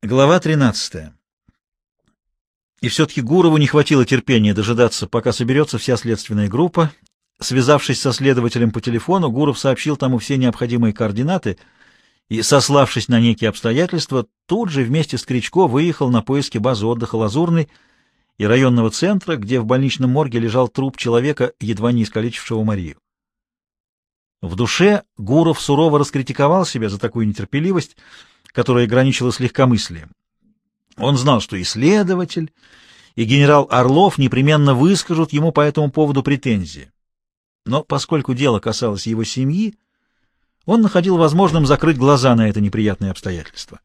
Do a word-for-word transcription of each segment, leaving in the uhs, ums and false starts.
Глава тринадцатая. И все-таки Гурову не хватило терпения дожидаться, пока соберется вся следственная группа. Связавшись со следователем по телефону, Гуров сообщил тому все необходимые координаты и, сославшись на некие обстоятельства, тут же вместе с Кричко выехал на поиски базы отдыха «Лазурный» и районного центра, где в больничном морге лежал труп человека, едва не искалечившего Марию. В душе Гуров сурово раскритиковал себя за такую нетерпеливость, которая граничила с легкомыслием. Он знал, что и следователь, и генерал Орлов непременно выскажут ему по этому поводу претензии. Но поскольку дело касалось его семьи, он находил возможным закрыть глаза на это неприятное обстоятельство.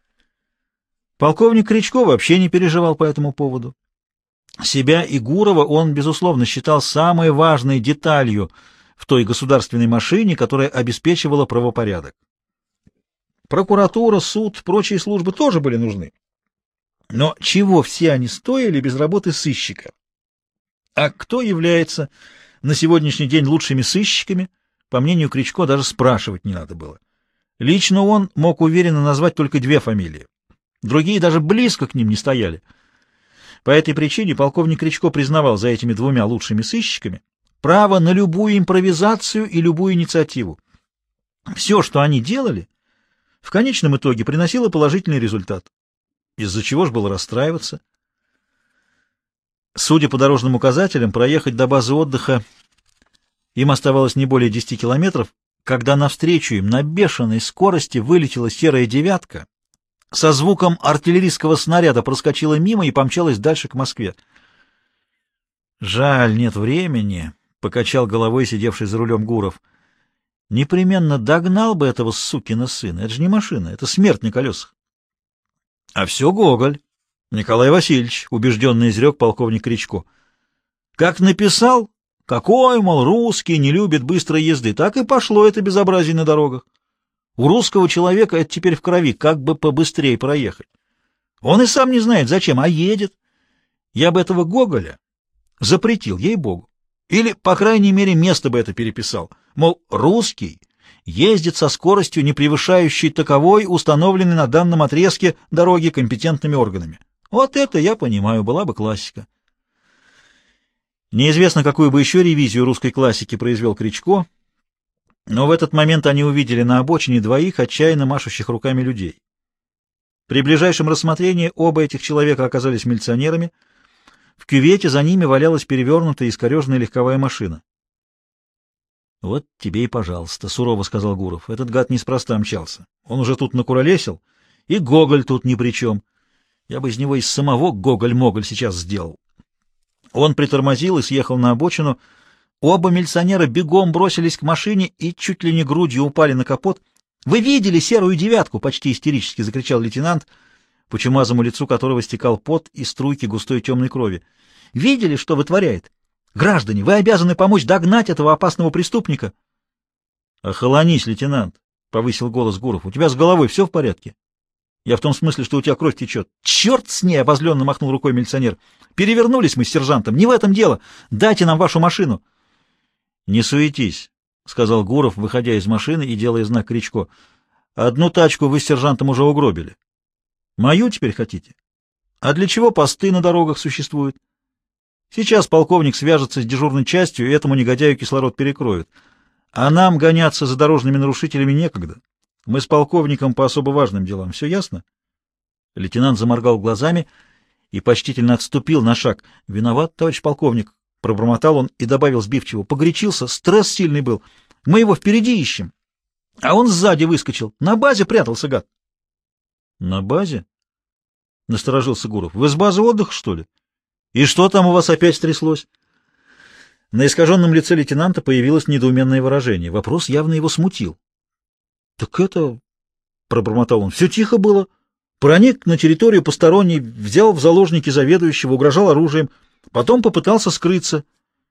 Полковник Кричко вообще не переживал по этому поводу. Себя и Гурова он, безусловно, считал самой важной деталью в той государственной машине, которая обеспечивала правопорядок. Прокуратура, суд, прочие службы тоже были нужны. Но чего все они стоили без работы сыщика? А кто является на сегодняшний день лучшими сыщиками, по мнению Кричко, даже спрашивать не надо было. Лично он мог уверенно назвать только две фамилии. Другие даже близко к ним не стояли. По этой причине полковник Кричко признавал за этими двумя лучшими сыщиками право на любую импровизацию и любую инициативу. Все, что они делали, в конечном итоге приносило положительный результат. Из-за чего ж было расстраиваться? Судя по дорожным указателям, проехать до базы отдыха им оставалось не более десяти километров, когда навстречу им на бешеной скорости вылетела серая девятка, со звуком артиллерийского снаряда проскочила мимо и помчалась дальше к Москве. «Жаль, нет времени», — покачал головой сидевший за рулем Гуров. «Непременно догнал бы этого сукина сына. Это же не машина, это смерть на колесах». — А все Гоголь, Николай Васильевич, — убежденно изрек полковник Кричко. — Как написал, какой, мол, русский не любит быстрой езды, так и пошло это безобразие на дорогах. У русского человека это теперь в крови, как бы побыстрее проехать. Он и сам не знает, зачем, а едет. Я бы этого Гоголя запретил, ей-богу. Или, по крайней мере, место бы это переписал. Мол, русский ездит со скоростью, не превышающей таковой, установленной на данном отрезке дороги компетентными органами. Вот это, я понимаю, была бы классика. Неизвестно, какую бы еще ревизию русской классики произвел Кричко, но в этот момент они увидели на обочине двоих отчаянно машущих руками людей. При ближайшем рассмотрении оба этих человека оказались милиционерами. В кювете за ними валялась перевернутая и искореженная легковая машина. — Вот тебе и пожалуйста, — сурово сказал Гуров. — Этот гад неспроста мчался. Он уже тут накуролесил, и Гоголь тут ни при чем. Я бы из него из самого Гоголь-Моголь сейчас сделал. Он притормозил и съехал на обочину. Оба милиционера бегом бросились к машине и чуть ли не грудью упали на капот. — Вы видели серую девятку? — почти истерически закричал лейтенант, по чумазому лицу которого стекал пот и струйки густой темной крови. — Видели, что вытворяет? Граждане, вы обязаны помочь догнать этого опасного преступника. — Охолонись, лейтенант, — повысил голос Гуров. — У тебя с головой все в порядке? Я в том смысле, что у тебя кровь течет. — Черт с ней! — обозленно махнул рукой милиционер. — Перевернулись мы с сержантом. Не в этом дело. Дайте нам вашу машину. — Не суетись, — сказал Гуров, выходя из машины и делая знак Кричко. — Одну тачку вы с сержантом уже угробили. Мою теперь хотите? А для чего посты на дорогах существуют? Сейчас полковник свяжется с дежурной частью, и этому негодяю кислород перекроют. А нам гоняться за дорожными нарушителями некогда. Мы с полковником по особо важным делам. Все ясно? Лейтенант заморгал глазами и почтительно отступил на шаг. — Виноват, товарищ полковник, — пробормотал он и добавил сбивчиво. — Погорячился, стресс сильный был. Мы его впереди ищем. А он сзади выскочил. На базе прятался, гад. — На базе? — насторожился Гуров. — Вы с базы отдыха, что ли? И что там у вас опять стряслось? На искаженном лице лейтенанта появилось недоуменное выражение. Вопрос явно его смутил. — Так это... — пробормотал он. — Все тихо было. Проник на территорию посторонний, взял в заложники заведующего, угрожал оружием. Потом попытался скрыться.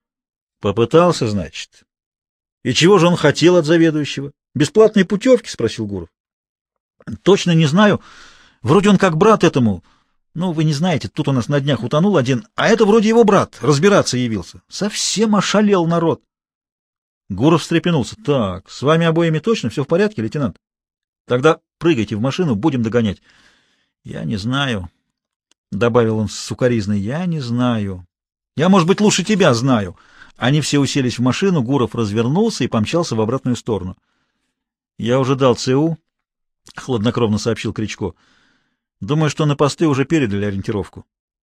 — Попытался, значит. — И чего же он хотел от заведующего? — Бесплатные путевки? — спросил Гуров. — Точно не знаю. Вроде он как брат этому... Ну, вы не знаете, тут у нас на днях утонул один, а это вроде его брат, разбираться явился. Совсем ошалел народ. Гуров встрепенулся. — Так, с вами обоими точно все в порядке, лейтенант? Тогда прыгайте в машину, будем догонять. Я не знаю, — добавил он с сукоризной, — я не знаю. Я, может быть, лучше тебя знаю. Они все уселись в машину, Гуров развернулся и помчался в обратную сторону. — Я уже дал ЦУ, — хладнокровно сообщил Кричко. — Думаю, что на посты уже передали ориентировку.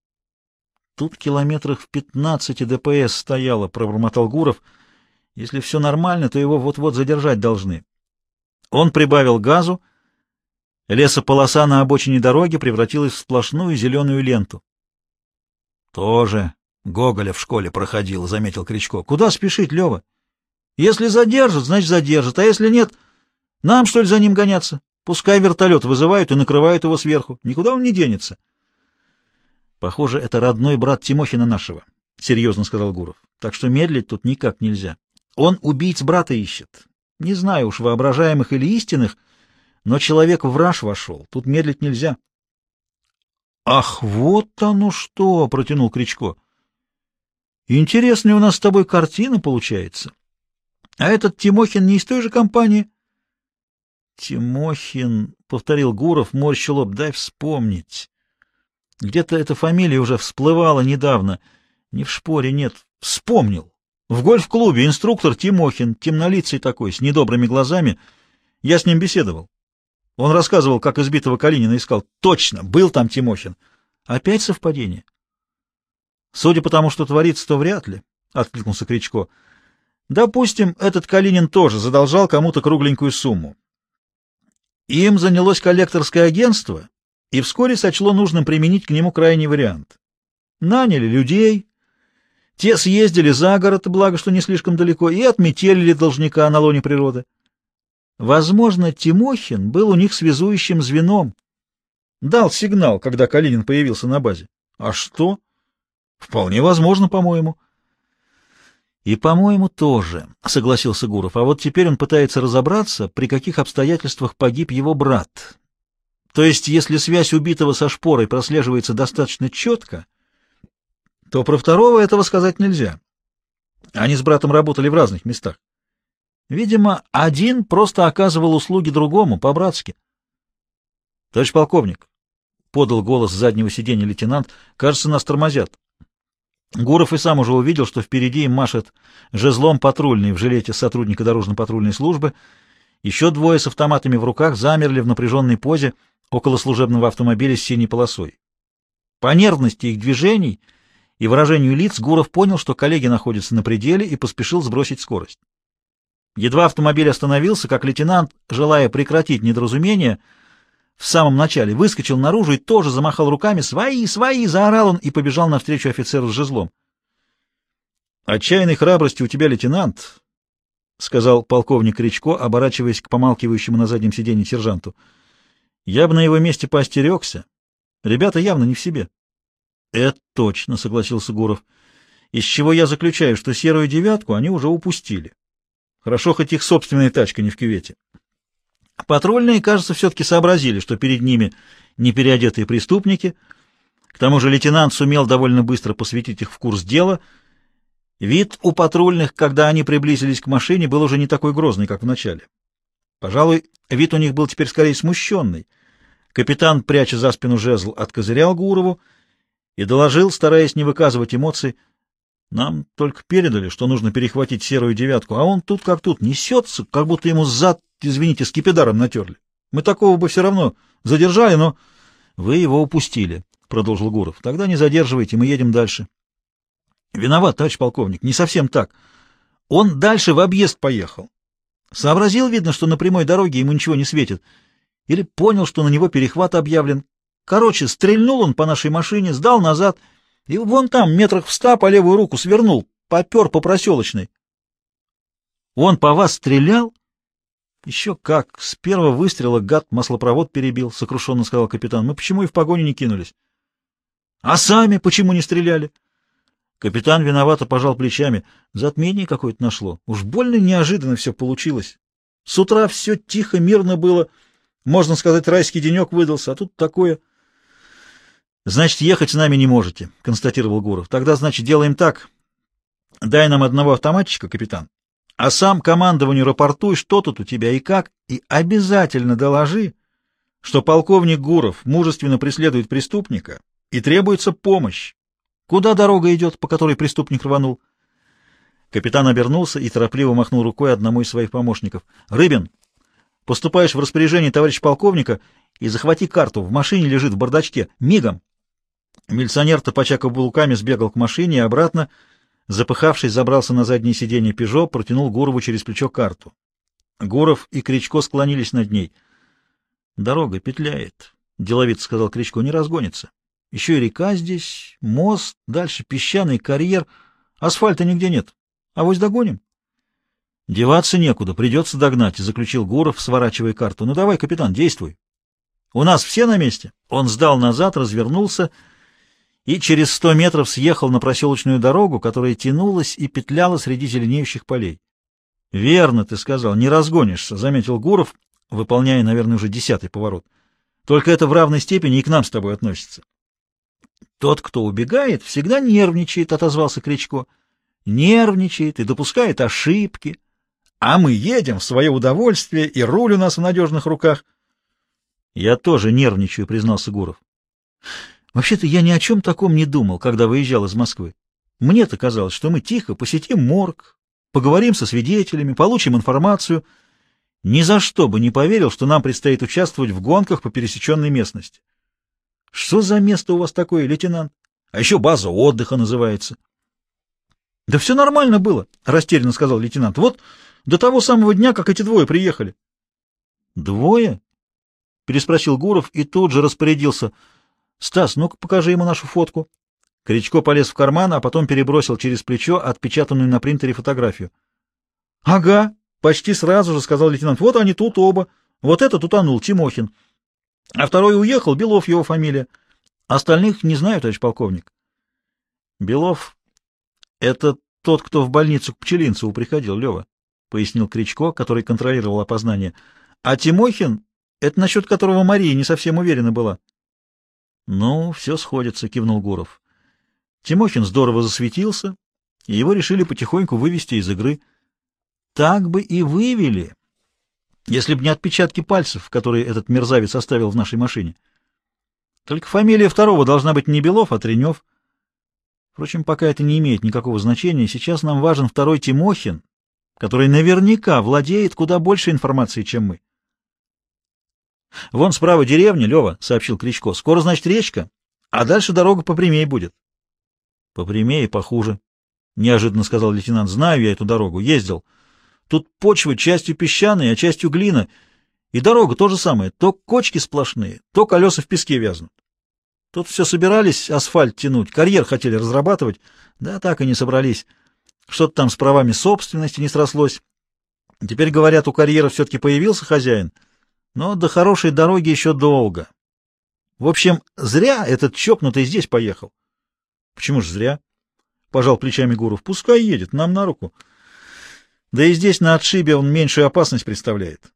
— Тут километрах в пятнадцати ДПС стояло, — пробормотал Гуров. — Если все нормально, то его вот-вот задержать должны. Он прибавил газу. Лесополоса на обочине дороги превратилась в сплошную зеленую ленту. — Тоже Гоголя в школе проходил, — заметил Кричко. — Куда спешить, Лева? Если задержат, значит задержат, а если нет, нам, что ли, за ним гоняться? Пускай вертолет вызывают и накрывают его сверху. Никуда он не денется. — Похоже, это родной брат Тимохина нашего, — серьезно сказал Гуров. — Так что медлить тут никак нельзя. Он убийц брата ищет. Не знаю уж, воображаемых или истинных, но человек в раж вошел. Тут медлить нельзя. — Ах, вот оно что! — протянул Кричко. — Интересная у нас с тобой картина получается. А этот Тимохин не из той же компании? — Тимохин, — повторил Гуров, морща лоб, — дай вспомнить. Где-то эта фамилия уже всплывала недавно. Не в шпоре, нет. Вспомнил. В гольф-клубе инструктор Тимохин, темнолицый такой, с недобрыми глазами. Я с ним беседовал. Он рассказывал, как избитого Калинина искал. Точно, был там Тимохин. Опять совпадение? Судя по тому, что творится, то вряд ли, — откликнулся Кричко. Допустим, этот Калинин тоже задолжал кому-то кругленькую сумму. Им занялось коллекторское агентство, и вскоре сочло нужным применить к нему крайний вариант. Наняли людей, те съездили за город, благо что не слишком далеко, и отметелили должника на лоне природы. Возможно, Тимохин был у них связующим звеном. Дал сигнал, когда Калинин появился на базе. А что? Вполне возможно, по-моему. И, по-моему, тоже, — согласился Гуров. А вот теперь он пытается разобраться, при каких обстоятельствах погиб его брат. То есть, если связь убитого со шпорой прослеживается достаточно четко, то про второго этого сказать нельзя. Они с братом работали в разных местах. Видимо, один просто оказывал услуги другому, по-братски. — Товарищ полковник, — подал голос с заднего сиденья лейтенант, — кажется, нас тормозят. Гуров и сам уже увидел, что впереди им машет жезлом патрульный в жилете сотрудника дорожно-патрульной службы. Еще двое с автоматами в руках замерли в напряженной позе около служебного автомобиля с синей полосой. По нервности их движений и выражению лиц Гуров понял, что коллеги находятся на пределе, и поспешил сбросить скорость. Едва автомобиль остановился, как лейтенант, желая прекратить недоразумение, в самом начале выскочил наружу и тоже замахал руками. «Свои! Свои!» — заорал он и побежал навстречу офицеру с жезлом. «Отчаянной храбрости у тебя, лейтенант», — сказал полковник Кричко, оборачиваясь к помалкивающему на заднем сиденье сержанту. «Я бы на его месте поостерегся. Ребята явно не в себе». «Это точно», — согласился Гуров. «Из чего я заключаю, что серую девятку они уже упустили. Хорошо, хоть их собственная тачка не в кювете». Патрульные, кажется, все-таки сообразили, что перед ними не переодетые преступники. К тому же лейтенант сумел довольно быстро посвятить их в курс дела. Вид у патрульных, когда они приблизились к машине, был уже не такой грозный, как в начале. Пожалуй, вид у них был теперь скорее смущенный. Капитан, пряча за спину жезл, откозырял Гурову и доложил, стараясь не выказывать эмоций: «Нам только передали, что нужно перехватить серую девятку, а он тут как тут несется, как будто ему зад, извините, скипидаром натерли. Мы такого бы все равно задержали, но...» «Вы его упустили», — продолжил Гуров. «Тогда не задерживайте, мы едем дальше». «Виноват, товарищ полковник, не совсем так. Он дальше в объезд поехал. Сообразил, видно, что на прямой дороге ему ничего не светит. Или понял, что на него перехват объявлен. Короче, стрельнул он по нашей машине, сдал назад, и вон там, метрах в ста, по левую руку свернул, попер по проселочной». «Он по вас стрелял?» «Еще как! С первого выстрела гад маслопровод перебил», — сокрушенно сказал капитан. «Мы почему и в погоню не кинулись?» «А сами почему не стреляли?» Капитан виновато пожал плечами. «Затмение какое-то нашло. Уж больно неожиданно все получилось. С утра все тихо, мирно было. Можно сказать, райский денек выдался, а тут такое...» «Значит, ехать с нами не можете», — констатировал Гуров. «Тогда, значит, делаем так. Дай нам одного автоматчика, капитан, а сам командованию рапортуй, что тут у тебя и как, и обязательно доложи, что полковник Гуров мужественно преследует преступника и требуется помощь. Куда дорога идет, по которой преступник рванул? Капитан обернулся и торопливо махнул рукой одному из своих помощников. — Рыбин, поступаешь в распоряжение товарища полковника и захвати карту. В машине лежит в бардачке. Мигом! Милиционер, топача каблуками, сбегал к машине и обратно, запыхавшись, забрался на заднее сиденье «Пежо», протянул Гурову через плечо карту. Гуров и Кричко склонились над ней. — Дорога петляет, — деловито сказал Кричко, — не разгонится. Еще и река здесь, мост, дальше песчаный карьер, асфальта нигде нет. Авось догоним? — Деваться некуда, придется догнать, — заключил Гуров, сворачивая карту. — Ну давай, капитан, действуй. — У нас все на месте? Он сдал назад, развернулся и через сто метров съехал на проселочную дорогу, которая тянулась и петляла среди зеленеющих полей. — Верно ты сказал, не разгонишься, — заметил Гуров, выполняя, наверное, уже десятый поворот. — Только это в равной степени и к нам с тобой относится. — Тот, кто убегает, всегда нервничает, — отозвался Кричко. — Нервничает и допускает ошибки. А мы едем в свое удовольствие, и руль у нас в надежных руках. — Я тоже нервничаю, — признался Гуров. — Вообще-то я ни о чем таком не думал, когда выезжал из Москвы. Мне-то казалось, что мы тихо посетим морг, поговорим со свидетелями, получим информацию. Ни за что бы не поверил, что нам предстоит участвовать в гонках по пересеченной местности. Что за место у вас такое, лейтенант? А еще база отдыха называется. — Да все нормально было, — растерянно сказал лейтенант. — Вот до того самого дня, как эти двое приехали. — Двое? — переспросил Гуров и тут же распорядился. — Стас, ну-ка покажи ему нашу фотку. Кричко полез в карман, а потом перебросил через плечо отпечатанную на принтере фотографию. — Ага, почти сразу же, — сказал лейтенант. — Вот они тут оба. Вот этот утонул, Тимохин. А второй уехал, Белов его фамилия. Остальных не знаю, товарищ полковник. — Белов — это тот, кто в больницу к Пчелинцеву приходил, Лева, — пояснил Кричко, который контролировал опознание. — А Тимохин — это насчет которого Мария не совсем уверена была. — Ну, все сходится, — кивнул Гуров. Тимохин здорово засветился, и его решили потихоньку вывести из игры. Так бы и вывели, если бы не отпечатки пальцев, которые этот мерзавец оставил в нашей машине. Только фамилия второго должна быть не Белов, а Тренев. Впрочем, пока это не имеет никакого значения, сейчас нам важен второй Тимохин, который наверняка владеет куда больше информации, чем мы. — Вон справа деревня, Лева, — сообщил Кричко. — Скоро, значит, речка, а дальше дорога попрямее будет. — Попрямее, похуже, — неожиданно сказал лейтенант. — Знаю я эту дорогу, ездил. Тут почва частью песчаная, а частью глина. И дорога то же самое. То кочки сплошные, то колеса в песке вязнут. Тут все собирались асфальт тянуть, карьер хотели разрабатывать, да так и не собрались. Что-то там с правами собственности не срослось. Теперь, говорят, у карьера все-таки появился хозяин, но до хорошей дороги еще долго. В общем, зря этот чокнутый здесь поехал. — Почему же зря? — пожал плечами Гуров. — Пускай едет, нам на руку. Да и здесь, на отшибе, он меньшую опасность представляет.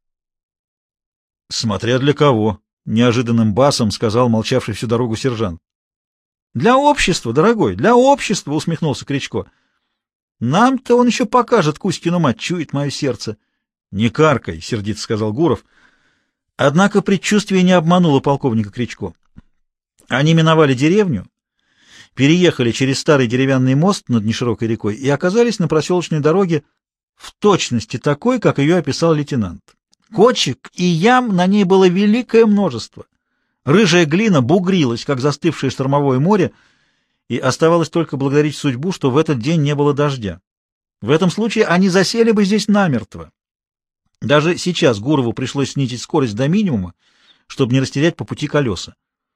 — Смотря для кого, — неожиданным басом сказал молчавший всю дорогу сержант. — Для общества, дорогой, для общества, — усмехнулся Кричко. — Нам-то он еще покажет Кузькину мать, чует мое сердце. — Не каркай, — сердито сказал Гуров. Однако предчувствие не обмануло полковника Кричко. Они миновали деревню, переехали через старый деревянный мост над неширокой рекой и оказались на проселочной дороге в точности такой, как ее описал лейтенант. Кочек и ям на ней было великое множество. Рыжая глина бугрилась, как застывшее штормовое море, и оставалось только благодарить судьбу, что в этот день не было дождя. В этом случае они засели бы здесь намертво. Даже сейчас Гурову пришлось снизить скорость до минимума, чтобы не растерять по пути колеса.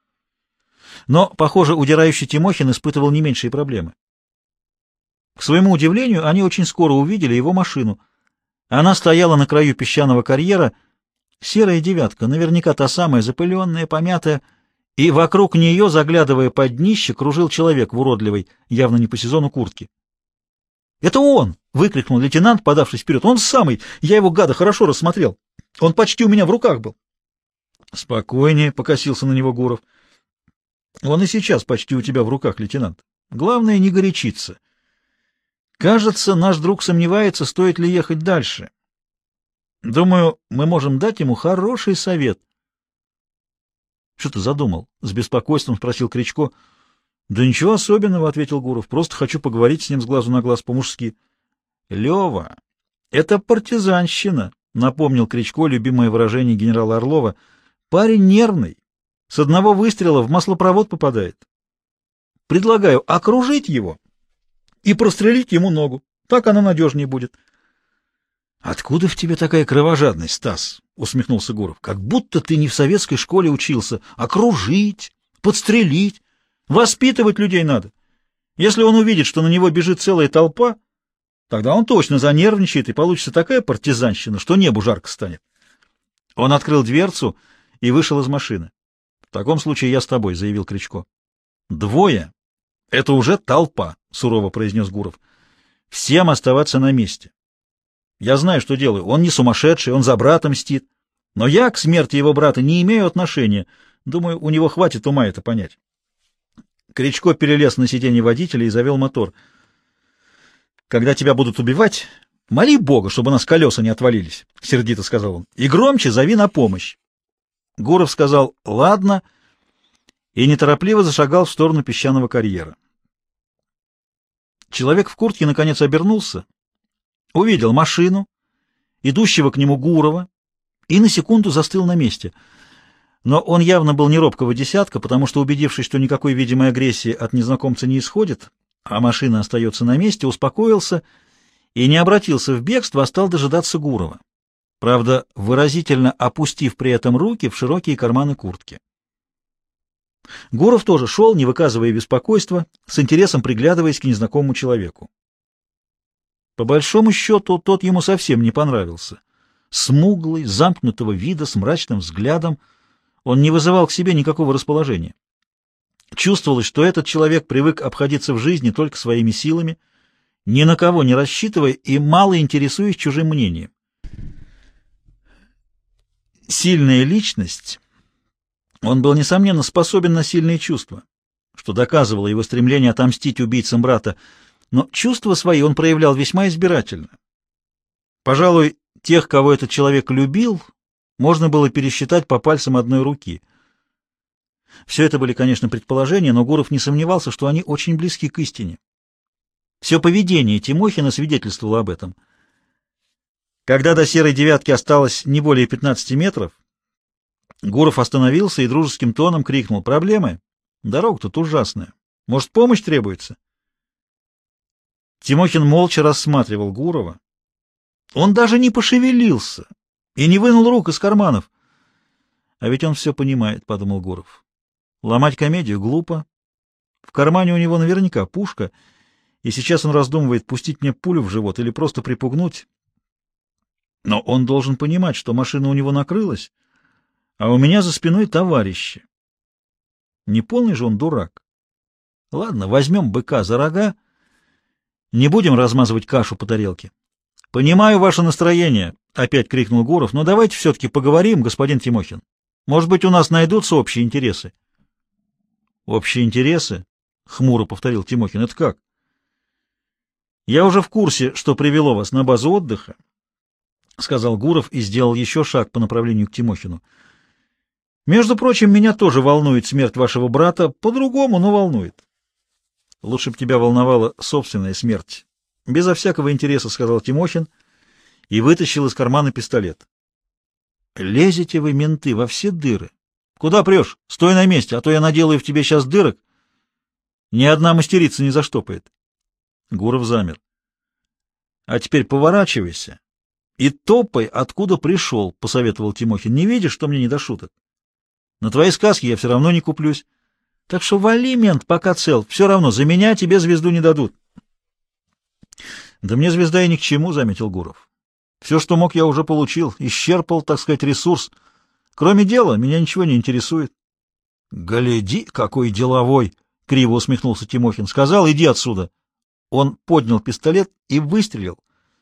Но, похоже, удирающий Тимохин испытывал не меньшие проблемы. К своему удивлению, они очень скоро увидели его машину. Она стояла на краю песчаного карьера, серая девятка, наверняка та самая, запыленная, помятая, и вокруг нее, заглядывая под днище, кружил человек в уродливой, явно не по сезону, куртке. «Это он!» — выкрикнул лейтенант, подавшись вперед. «Он самый! Я его, гада, хорошо рассмотрел. Он почти у меня в руках был». «Спокойнее», — покосился на него Гуров. «Он и сейчас почти у тебя в руках, лейтенант. Главное, не горячиться. Кажется, наш друг сомневается, стоит ли ехать дальше. Думаю, мы можем дать ему хороший совет». Что ты задумал? — с беспокойством спросил Кричко. — Да ничего особенного, — ответил Гуров. — Просто хочу поговорить с ним с глазу на глаз по-мужски. — Лева, это партизанщина, — напомнил Кричко любимое выражение генерала Орлова. — Парень нервный. С одного выстрела в маслопровод попадает. Предлагаю окружить его и прострелить ему ногу. Так она надежнее будет. — Откуда в тебе такая кровожадность, Стас? — усмехнулся Гуров. — Как будто ты не в советской школе учился. Окружить, подстрелить, воспитывать людей надо. Если он увидит, что на него бежит целая толпа, тогда он точно занервничает, и получится такая партизанщина, что небу жарко станет. Он открыл дверцу и вышел из машины. — В таком случае я с тобой, — заявил Кричко. — Двое — это уже толпа, — сурово произнес Гуров. — Всем оставаться на месте. Я знаю, что делаю. Он не сумасшедший, он за брата мстит. Но я к смерти его брата не имею отношения. Думаю, у него хватит ума это понять. Кричко перелез на сиденье водителя и завел мотор. — Когда тебя будут убивать, моли Бога, чтобы у нас колеса не отвалились, — сердито сказал он. — И громче зови на помощь. Гуров сказал «ладно» и неторопливо зашагал в сторону песчаного карьера. Человек в куртке наконец обернулся, увидел машину, идущего к нему Гурова, и на секунду застыл на месте. Но он явно был не робкого десятка, потому что, убедившись, что никакой видимой агрессии от незнакомца не исходит, а машина остается на месте, успокоился и не обратился в бегство, а стал дожидаться Гурова, правда, выразительно опустив при этом руки в широкие карманы куртки. Гуров тоже шел, не выказывая беспокойства, с интересом приглядываясь к незнакомому человеку. По большому счету, тот ему совсем не понравился. Смуглый, замкнутого вида, с мрачным взглядом, он не вызывал к себе никакого расположения. Чувствовалось, что этот человек привык обходиться в жизни только своими силами, ни на кого не рассчитывая и мало интересуясь чужим мнением. Сильная личность, он был, несомненно, способен на сильные чувства, что доказывало его стремление отомстить убийцам брата, но чувства свои он проявлял весьма избирательно. Пожалуй, тех, кого этот человек любил, можно было пересчитать по пальцам одной руки. Все это были, конечно, предположения, но Гуров не сомневался, что они очень близки к истине. Все поведение Тимохина свидетельствовало об этом. Когда до серой девятки осталось не более пятнадцати метров, Гуров остановился и дружеским тоном крикнул: «Проблемы? Дорога тут ужасная. Может, помощь требуется?» Тимохин молча рассматривал Гурова. Он даже не пошевелился и не вынул рук из карманов. «А ведь он все понимает», — подумал Гуров. «Ломать комедию глупо. В кармане у него наверняка пушка, и сейчас он раздумывает, пустить мне пулю в живот или просто припугнуть. Но он должен понимать, что машина у него накрылась, а у меня за спиной товарищи. Не полный же он дурак. Ладно, возьмем быка за рога, не будем размазывать кашу по тарелке». «Понимаю ваше настроение», — опять крикнул Гуров, — «но давайте все-таки поговорим, господин Тимохин. Может быть, у нас найдутся общие интересы». «Общие интересы?» — хмуро повторил Тимохин. «Это как?» «Я уже в курсе, что привело вас на базу отдыха», — сказал Гуров и сделал еще шаг по направлению к Тимохину. «Между прочим, меня тоже волнует смерть вашего брата, по-другому, но волнует. Лучше бы тебя волновала собственная смерть». Безо всякого интереса, — сказал Тимохин и вытащил из кармана пистолет. — Лезете вы, менты, во все дыры. Куда прешь? Стой на месте, а то я наделаю в тебе сейчас дырок. Ни одна мастерица не заштопает. Гуров замер. — А теперь поворачивайся и топай, откуда пришел, — посоветовал Тимохин. — Не видишь, что мне не до шуток? На твои сказки я все равно не куплюсь. Так что вали, мент, пока цел. Все равно за меня тебе звезду не дадут. «Да мне звезда и ни к чему», — заметил Гуров. «Все, что мог, я уже получил, исчерпал, так сказать, ресурс. Кроме дела, меня ничего не интересует». «Гляди, какой деловой!» — криво усмехнулся Тимохин. «Сказал, иди отсюда». Он поднял пистолет и выстрелил.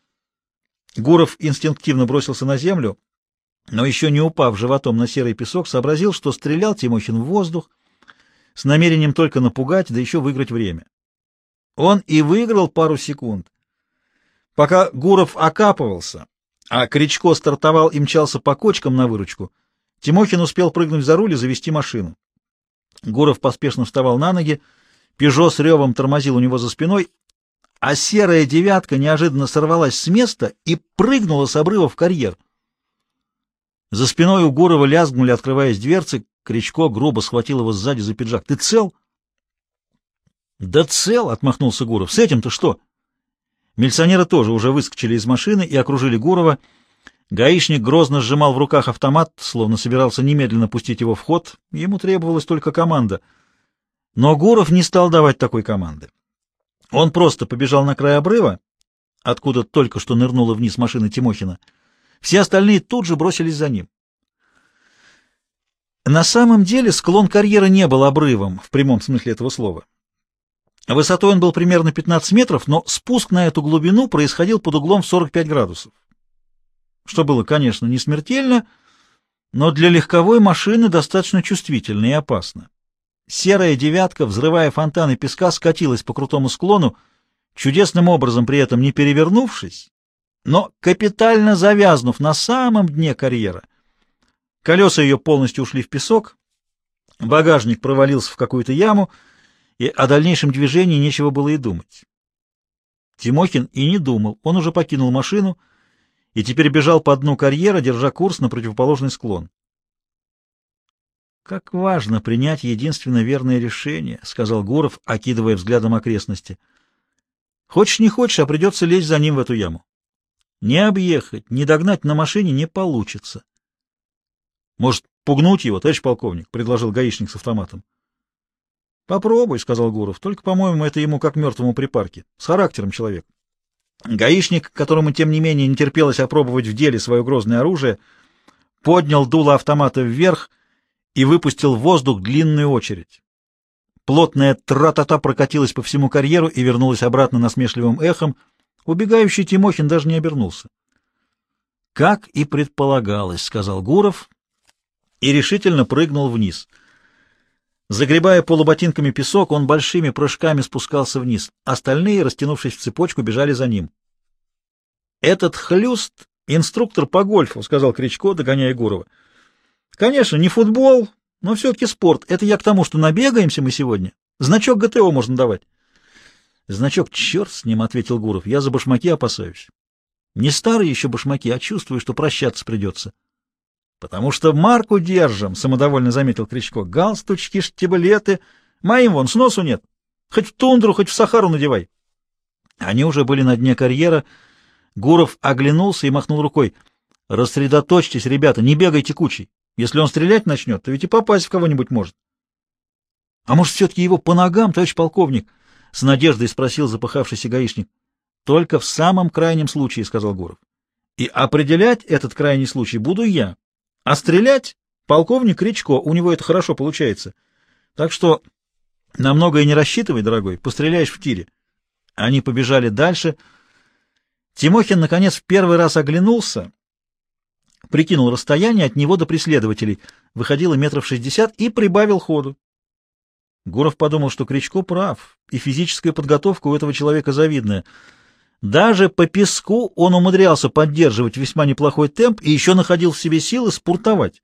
Гуров инстинктивно бросился на землю, но еще не упав животом на серый песок, сообразил, что стрелял Тимохин в воздух с намерением только напугать, да еще выиграть время. Он и выиграл пару секунд. Пока Гуров окапывался, а Кричко стартовал и мчался по кочкам на выручку, Тимохин успел прыгнуть за руль и завести машину. Гуров поспешно вставал на ноги, «Пежо» с ревом тормозил у него за спиной, а серая «девятка» неожиданно сорвалась с места и прыгнула с обрыва в карьер. За спиной у Гурова лязгнули, открываясь дверцы. Кричко грубо схватил его сзади за пиджак. «Ты цел?» «Да цел», — отмахнулся Гуров. «С этим-то что?» Милиционеры тоже уже выскочили из машины и окружили Гурова. Гаишник грозно сжимал в руках автомат, словно собирался немедленно пустить его в ход. Ему требовалась только команда. Но Гуров не стал давать такой команды. Он просто побежал на край обрыва, откуда только что нырнула вниз машина Тимохина. Все остальные тут же бросились за ним. На самом деле склон карьера не был обрывом в прямом смысле этого слова. Высотой он был примерно пятнадцать метров, но спуск на эту глубину происходил под углом в сорок пять градусов. Что было, конечно, не смертельно, но для легковой машины достаточно чувствительно и опасно. Серая «девятка», взрывая фонтаны песка, скатилась по крутому склону, чудесным образом при этом не перевернувшись, но капитально завязнув на самом дне карьера. Колеса ее полностью ушли в песок, багажник провалился в какую-то яму, и о дальнейшем движении нечего было и думать. Тимохин и не думал, он уже покинул машину и теперь бежал по дну карьера, держа курс на противоположный склон. «Как важно принять единственно верное решение», — сказал Гуров, окидывая взглядом окрестности. «Хочешь не хочешь, а придется лезть за ним в эту яму. Не объехать, не догнать на машине не получится». «Может, пугнуть его, товарищ полковник?» — предложил гаишник с автоматом. «Попробуй», — сказал Гуров, — «только, по-моему, это ему как мертвому припарке. С характером человек». Гаишник, которому, тем не менее, не терпелось опробовать в деле свое грозное оружие, поднял дуло автомата вверх и выпустил в воздух длинную очередь. Плотная тра-та-та прокатилась по всему карьеру и вернулась обратно насмешливым эхом. Убегающий Тимохин даже не обернулся. «Как и предполагалось», — сказал Гуров и решительно прыгнул вниз. Загребая полуботинками песок, он большими прыжками спускался вниз. Остальные, растянувшись в цепочку, бежали за ним. «Этот хлюст — инструктор по гольфу», — сказал Кричко, догоняя Гурова. «Конечно, не футбол, но все-таки спорт. Это я к тому, что набегаемся мы сегодня. Значок ГТО можно давать». «Значок, черт с ним», — ответил Гуров. «Я за башмаки опасаюсь. Не старые еще башмаки, а чувствую, что прощаться придется». «Потому что марку держим», — самодовольно заметил Кричко. «Галстучки, штиблеты. Моим вон с носу нет. Хоть в тундру, хоть в Сахару надевай». Они уже были на дне карьера. Гуров оглянулся и махнул рукой. «Рассредоточьтесь, ребята, не бегайте кучей. Если он стрелять начнет, то ведь и попасть в кого-нибудь может». «А может, все-таки его по ногам, товарищ полковник?» — с надеждой спросил запыхавшийся гаишник. «Только в самом крайнем случае», — сказал Гуров. «И определять этот крайний случай буду я. А стрелять полковник Кричко, у него это хорошо получается. Так что на многое не рассчитывай, дорогой, постреляешь в тире». Они побежали дальше. Тимохин, наконец, в первый раз оглянулся, прикинул расстояние от него до преследователей, выходило метров шестьдесят, и прибавил ходу. Гуров подумал, что Кричко прав, и физическая подготовка у этого человека завидная. Даже по песку он умудрялся поддерживать весьма неплохой темп и еще находил в себе силы спуртовать.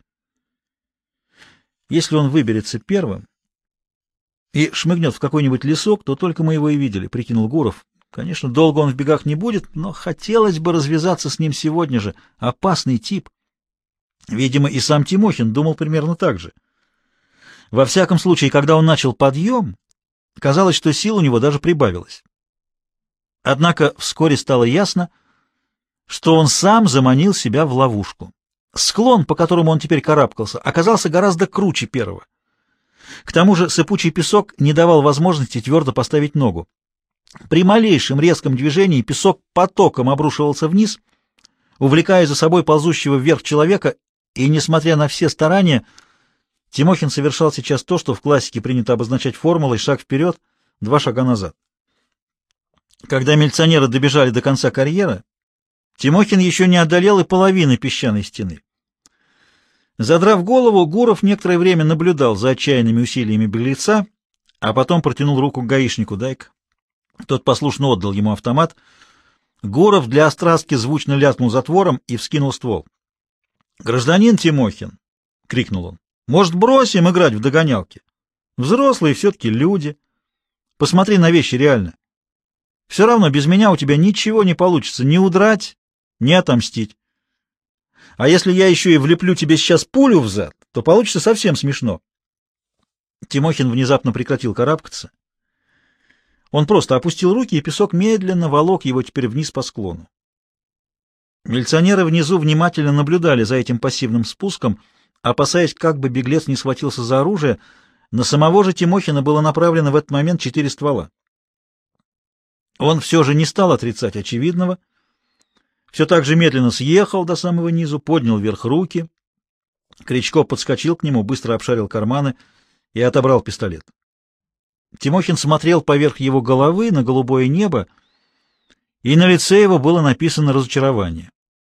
Если он выберется первым и шмыгнет в какой-нибудь лесок, то только мы его и видели, — прикинул Гуров. Конечно, долго он в бегах не будет, но хотелось бы развязаться с ним сегодня же. Опасный тип. Видимо, и сам Тимохин думал примерно так же. Во всяком случае, когда он начал подъем, казалось, что сил у него даже прибавилось. Однако вскоре стало ясно, что он сам заманил себя в ловушку. Склон, по которому он теперь карабкался, оказался гораздо круче первого. К тому же сыпучий песок не давал возможности твердо поставить ногу. При малейшем резком движении песок потоком обрушивался вниз, увлекая за собой ползущего вверх человека, и, несмотря на все старания, Тимохин совершал сейчас то, что в классике принято обозначать формулой «шаг вперед, два шага назад». Когда милиционеры добежали до конца карьера, Тимохин еще не одолел и половины песчаной стены. Задрав голову, Гуров некоторое время наблюдал за отчаянными усилиями беглеца, а потом протянул руку к гаишнику. «Дай-ка». Тот послушно отдал ему автомат. Гуров для острастки звучно лязгнул затвором и вскинул ствол. «Гражданин Тимохин», — крикнул он. «Может, бросим играть в догонялки? Взрослые все-таки люди. Посмотри на вещи реально. Все равно без меня у тебя ничего не получится ни удрать, ни отомстить. А если я еще и влеплю тебе сейчас пулю в зад, то получится совсем смешно». Тимохин внезапно прекратил карабкаться. Он просто опустил руки, и песок медленно волок его теперь вниз по склону. Милиционеры внизу внимательно наблюдали за этим пассивным спуском, опасаясь, как бы беглец не схватился за оружие. На самого же Тимохина было направлено в этот момент четыре ствола. Он все же не стал отрицать очевидного, все так же медленно съехал до самого низу, поднял вверх руки. Кричко подскочил к нему, быстро обшарил карманы и отобрал пистолет. Тимохин смотрел поверх его головы на голубое небо, и на лице его было написано разочарование.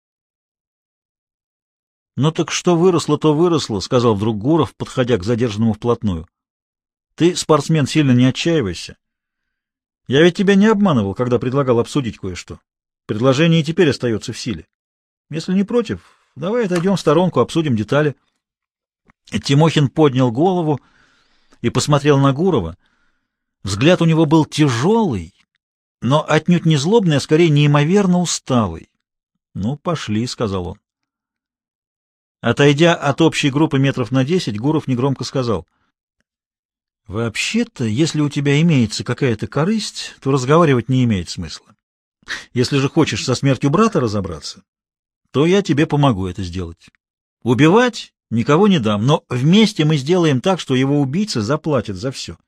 «Ну так что выросло, то выросло», — сказал вдруг Гуров, подходя к задержанному вплотную. «Ты, спортсмен, сильно не отчаивайся. Я ведь тебя не обманывал, когда предлагал обсудить кое-что. Предложение и теперь остается в силе. Если не против, давай отойдем в сторонку, обсудим детали». Тимохин поднял голову и посмотрел на Гурова. Взгляд у него был тяжелый, но отнюдь не злобный, а скорее неимоверно усталый. «Ну, пошли», — сказал он. Отойдя от общей группы метров на десять, Гуров негромко сказал: «Вообще-то, если у тебя имеется какая-то корысть, то разговаривать не имеет смысла. Если же хочешь со смертью брата разобраться, то я тебе помогу это сделать. Убивать никого не дам, но вместе мы сделаем так, что его убийца заплатит за все».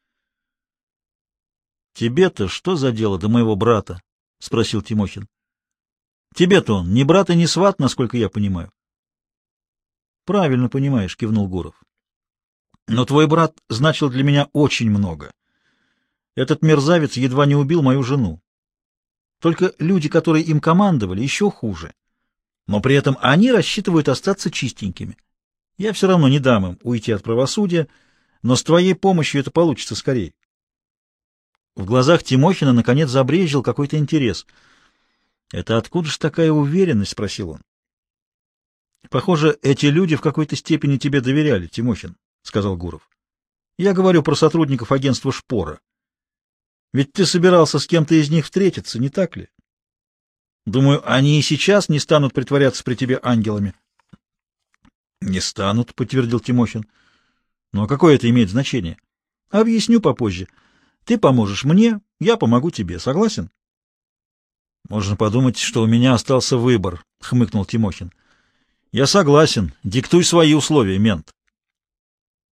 «Тебе-то что за дело до моего брата?» — спросил Тимохин. «Тебе-то он ни брат и ни сват, насколько я понимаю». «Правильно понимаешь», — кивнул Гуров. «Но твой брат значил для меня очень много. Этот мерзавец едва не убил мою жену. Только люди, которые им командовали, еще хуже. Но при этом они рассчитывают остаться чистенькими. Я все равно не дам им уйти от правосудия, но с твоей помощью это получится скорее». В глазах Тимохина наконец забрезжил какой-то интерес. «Это откуда же такая уверенность?» — спросил он. «Похоже, эти люди в какой-то степени тебе доверяли, Тимохин», — сказал Гуров. «Я говорю про сотрудников агентства «Шпора». Ведь ты собирался с кем-то из них встретиться, не так ли? Думаю, они и сейчас не станут притворяться при тебе ангелами». «Не станут», — подтвердил Тимохин. «Ну а какое это имеет значение? Объясню попозже. Ты поможешь мне, я помогу тебе. Согласен?» «Можно подумать, что у меня остался выбор», — хмыкнул Тимохин. «Я согласен. Диктуй свои условия, мент».